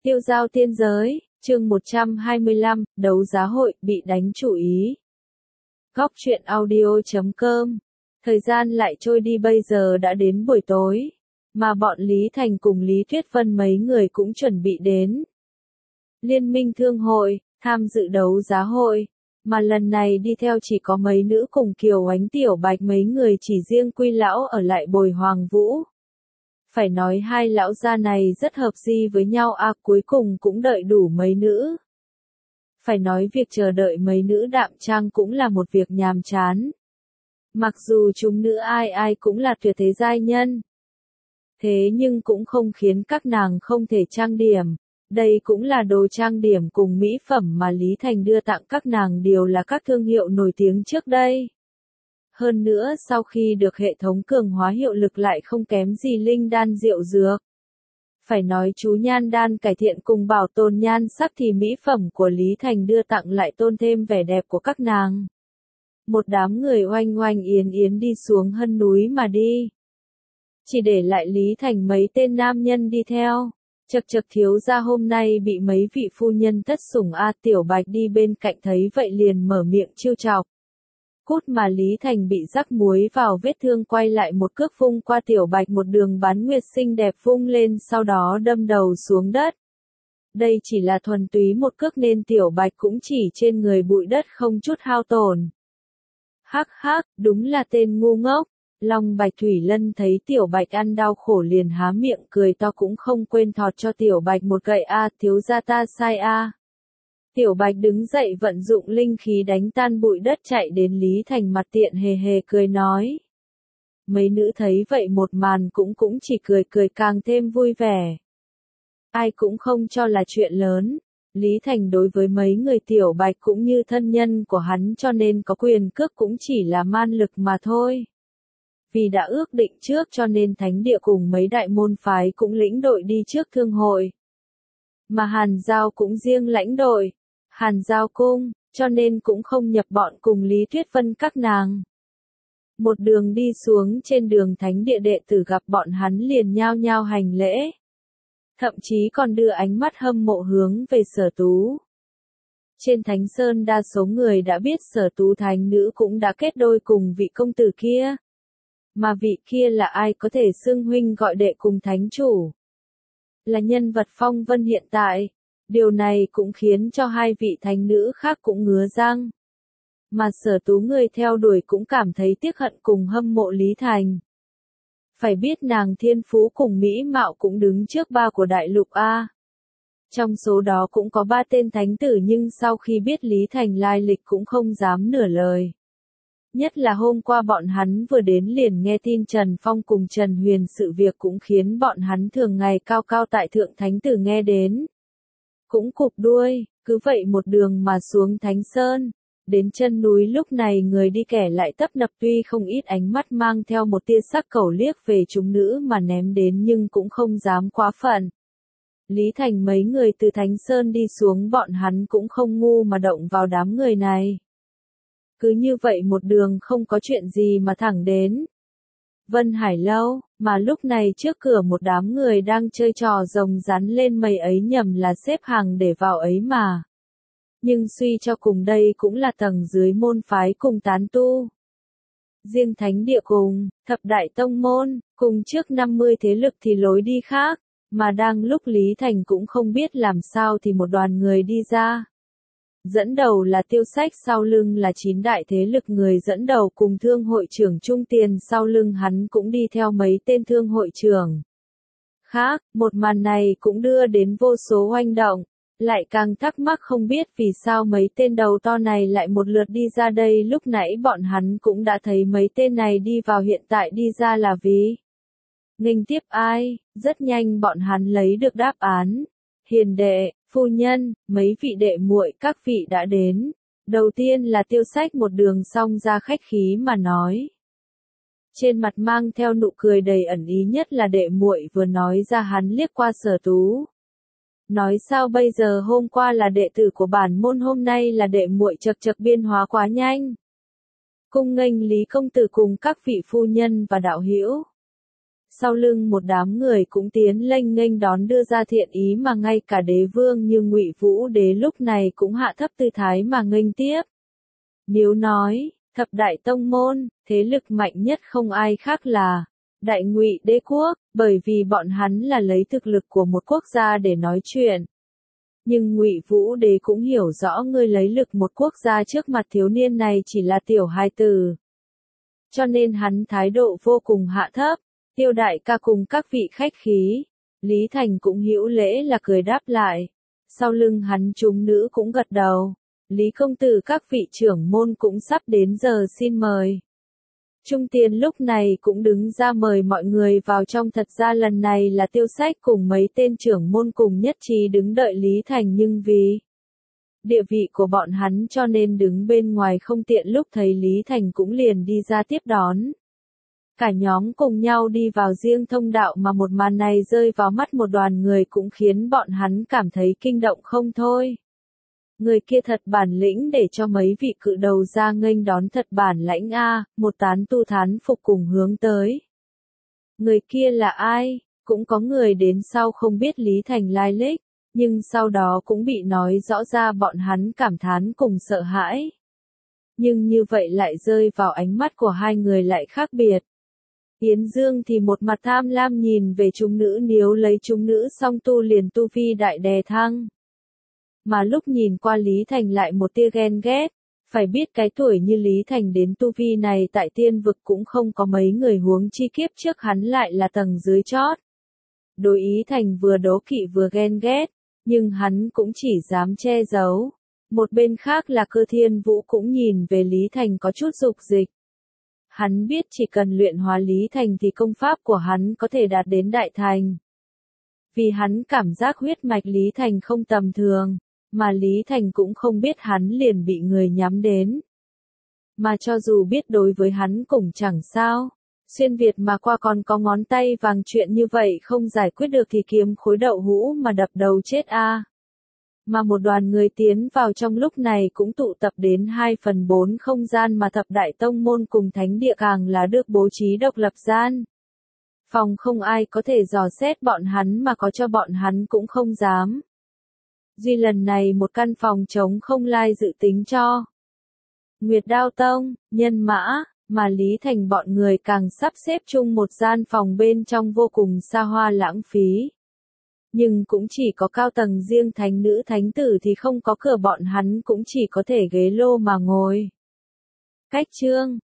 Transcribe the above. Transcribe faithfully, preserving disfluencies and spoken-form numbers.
Tiêu giao tiên giới, chương một trăm hai mươi lăm, đấu giá hội, bị đánh chủ ý. Góc truyện audio chấm com. Thời gian lại trôi đi, bây giờ đã đến buổi tối, mà bọn Lý Thành cùng Lý Tuyết Vân mấy người cũng chuẩn bị đến Liên minh thương hội, tham dự đấu giá hội, mà lần này đi theo chỉ có mấy nữ cùng Kiều Ánh Tiểu Bạch, mấy người chỉ riêng Quy lão ở lại bồi Hoàng Vũ. Phải nói hai lão gia này rất hợp di với nhau à, cuối cùng cũng đợi đủ mấy nữ. Phải nói việc chờ đợi mấy nữ đạm trang cũng là một việc nhàm chán. Mặc dù chúng nữ ai ai cũng là tuyệt thế giai nhân, thế nhưng cũng không khiến các nàng không thể trang điểm. Đây cũng là đồ trang điểm cùng mỹ phẩm mà Lý Thành đưa tặng các nàng, đều là các thương hiệu nổi tiếng trước đây. Hơn nữa sau khi được hệ thống cường hóa hiệu lực lại không kém gì linh đan rượu dược. Phải nói chú nhan đan cải thiện cùng bảo tồn nhan sắc thì mỹ phẩm của Lý Thành đưa tặng lại tôn thêm vẻ đẹp của các nàng. Một đám người oanh oanh yến yến đi xuống hân núi mà đi. Chỉ để lại Lý Thành mấy tên nam nhân đi theo. Chật chật, thiếu gia hôm nay bị mấy vị phu nhân thất sủng a. Tiểu Bạch đi bên cạnh thấy vậy liền mở miệng trêu chọc. Cút, mà Lý Thành bị rắc muối vào vết thương, quay lại một cước vung qua Tiểu Bạch, một đường bán nguyệt xinh đẹp vung lên, sau đó đâm đầu xuống đất. Đây chỉ là thuần túy một cước nên Tiểu Bạch cũng chỉ trên người bụi đất không chút hao tổn. Hắc hắc, đúng là tên ngu ngốc. Long Bạch Thủy Lân thấy Tiểu Bạch ăn đau khổ liền há miệng cười to, cũng không quên thọt cho Tiểu Bạch một gậy a. Thiếu gia ta sai a. Tiểu Bạch đứng dậy vận dụng linh khí đánh tan bụi đất, chạy đến Lý Thành, mặt tiện hề hề cười nói. Mấy nữ thấy vậy một màn cũng cũng chỉ cười cười càng thêm vui vẻ. Ai cũng không cho là chuyện lớn. Lý Thành đối với mấy người Tiểu Bạch cũng như thân nhân của hắn, cho nên có quyền cước cũng chỉ là man lực mà thôi. Vì đã ước định trước cho nên thánh địa cùng mấy đại môn phái cũng lĩnh đội đi trước thương hội. Mà Hàn Giao cũng riêng lãnh đội, Hàn Giao cung, cho nên cũng không nhập bọn cùng Lý Tuyết Vân các nàng. Một đường đi xuống, trên đường thánh địa đệ tử gặp bọn hắn liền nhao nhao hành lễ. Thậm chí còn đưa ánh mắt hâm mộ hướng về Sở Tú. Trên Thánh Sơn đa số người đã biết Sở Tú thánh nữ cũng đã kết đôi cùng vị công tử kia. Mà vị kia là ai có thể xưng huynh gọi đệ cùng thánh chủ? Là nhân vật phong vân hiện tại. Điều này cũng khiến cho hai vị thánh nữ khác cũng ngứa răng. Mà Sở Tú người theo đuổi cũng cảm thấy tiếc hận cùng hâm mộ Lý Thành. Phải biết nàng thiên phú cùng mỹ mạo cũng đứng trước ba của đại lục A. Trong số đó cũng có ba tên thánh tử, nhưng sau khi biết Lý Thành lai lịch cũng không dám nửa lời. Nhất là hôm qua bọn hắn vừa đến liền nghe tin Trần Phong cùng Trần Huyền sự việc, cũng khiến bọn hắn thường ngày cao cao tại thượng thánh tử nghe đến. Cũng cụp đuôi, cứ vậy một đường mà xuống Thánh Sơn. Đến chân núi lúc này người đi kẻ lại tấp nập, tuy không ít ánh mắt mang theo một tia sắc cẩu liếc về chúng nữ mà ném đến, nhưng cũng không dám quá phận. Lý Thành mấy người từ Thánh Sơn đi xuống, bọn hắn cũng không ngu mà động vào đám người này. Cứ như vậy một đường không có chuyện gì mà thẳng đến Vân Hải Lâu, mà lúc này trước cửa một đám người đang chơi trò rồng rắn lên mây ấy, nhầm là xếp hàng để vào ấy mà. Nhưng suy cho cùng đây cũng là tầng dưới môn phái cùng tán tu. Riêng thánh địa cùng thập đại tông môn, cùng trước năm mươi thế lực thì lối đi khác, mà đang lúc Lý Thành cũng không biết làm sao thì một đoàn người đi ra. Dẫn đầu là Tiêu Sách, sau lưng là chín đại thế lực người dẫn đầu cùng thương hội trưởng Trung Tiền, sau lưng hắn cũng đi theo mấy tên thương hội trưởng khác. Một màn này cũng đưa đến vô số oanh động, lại càng thắc mắc không biết vì sao mấy tên đầu to này lại một lượt đi ra đây. Lúc nãy bọn hắn cũng đã thấy mấy tên này đi vào, hiện tại đi ra là vì nghênh tiếp ai. Rất nhanh bọn hắn lấy được đáp án. Hiền đệ, phu nhân, mấy vị đệ muội các vị đã đến. Đầu tiên là Tiêu Sách một đường xong ra khách khí mà nói. Trên mặt mang theo nụ cười đầy ẩn ý, nhất là đệ muội vừa nói ra hắn liếc qua Sở Tú. Nói sao bây giờ, hôm qua là đệ tử của bản môn, hôm nay là đệ muội, chật chật biên hóa quá nhanh. Cung nghênh Lý công tử cùng các vị phu nhân và đạo hữu. sau lưng một đám người cũng tiến lênh nghênh đón đưa ra thiện ý mà ngay cả đế vương như Ngụy Vũ Đế lúc này cũng hạ thấp tư thái mà nghênh tiếp. Nếu nói, thập đại tông môn, thế lực mạnh nhất không ai khác là Đại Ngụy Đế quốc, bởi vì bọn hắn là lấy thực lực của một quốc gia để nói chuyện. Nhưng Ngụy Vũ Đế cũng hiểu rõ ngươi lấy lực một quốc gia trước mặt thiếu niên này chỉ là tiểu hài tử. Cho nên hắn thái độ vô cùng hạ thấp. Tiêu đại ca cùng các vị khách khí. Lý Thành cũng hữu lễ là cười đáp lại. Sau lưng hắn chúng nữ cũng gật đầu. Lý công tử các vị trưởng môn cũng sắp đến giờ xin mời. Trung Tiền lúc này cũng đứng ra mời mọi người vào trong, thật ra lần này là Tiêu Sách cùng mấy tên trưởng môn cùng nhất trí đứng đợi Lý Thành, nhưng vì địa vị của bọn hắn cho nên đứng bên ngoài không tiện, lúc thấy Lý Thành cũng liền đi ra tiếp đón. Cả nhóm cùng nhau đi vào riêng thông đạo mà một màn này rơi vào mắt một đoàn người cũng khiến bọn hắn cảm thấy kinh động không thôi. Người kia thật bản lĩnh để cho mấy vị cự đầu ra nghênh đón, thật bản lãnh a, một tán tu thán phục cùng hướng tới. Người kia là ai? Cũng có người đến sau không biết Lý Thành lai lịch, nhưng sau đó cũng bị nói rõ ra, bọn hắn cảm thán cùng sợ hãi. Nhưng như vậy lại rơi vào ánh mắt của hai người lại khác biệt. Yến Dương thì một mặt tham lam nhìn về chúng nữ, nếu lấy chúng nữ song tu liền tu vi đại đè thăng. Mà lúc nhìn qua Lý Thành lại một tia ghen ghét, phải biết cái tuổi như Lý Thành đến tu vi này tại tiên vực cũng không có mấy người, huống chi kiếp trước hắn lại là tầng dưới chót. Đối ý Thành vừa đố kỵ vừa ghen ghét, nhưng hắn cũng chỉ dám che giấu. Một bên khác là Cơ Thiên Vũ cũng nhìn về Lý Thành có chút dục dịch. Hắn biết chỉ cần luyện hóa Lý Thành thì công pháp của hắn có thể đạt đến đại thành. Vì hắn cảm giác huyết mạch Lý Thành không tầm thường, mà Lý Thành cũng không biết hắn liền bị người nhắm đến. Mà cho dù biết đối với hắn cũng chẳng sao. Xuyên Việt mà qua còn có ngón tay vàng, chuyện như vậy không giải quyết được thì kiếm khối đậu hũ mà đập đầu chết a. Mà một đoàn người tiến vào trong lúc này cũng tụ tập đến hai phần bốn không gian mà thập đại tông môn cùng thánh địa càng là được bố trí độc lập gian. Phòng không ai có thể dò xét bọn hắn, mà có cho bọn hắn cũng không dám. Duy lần này một căn phòng trống không lai dự tính cho Nguyệt Đao Tông, nhân mã, mà Lý Thành bọn người càng sắp xếp chung một gian phòng bên trong vô cùng xa hoa lãng phí. Nhưng cũng chỉ có cao tầng riêng thánh nữ thánh tử thì không có cửa, bọn hắn cũng chỉ có thể ghế lô mà ngồi. Cách chương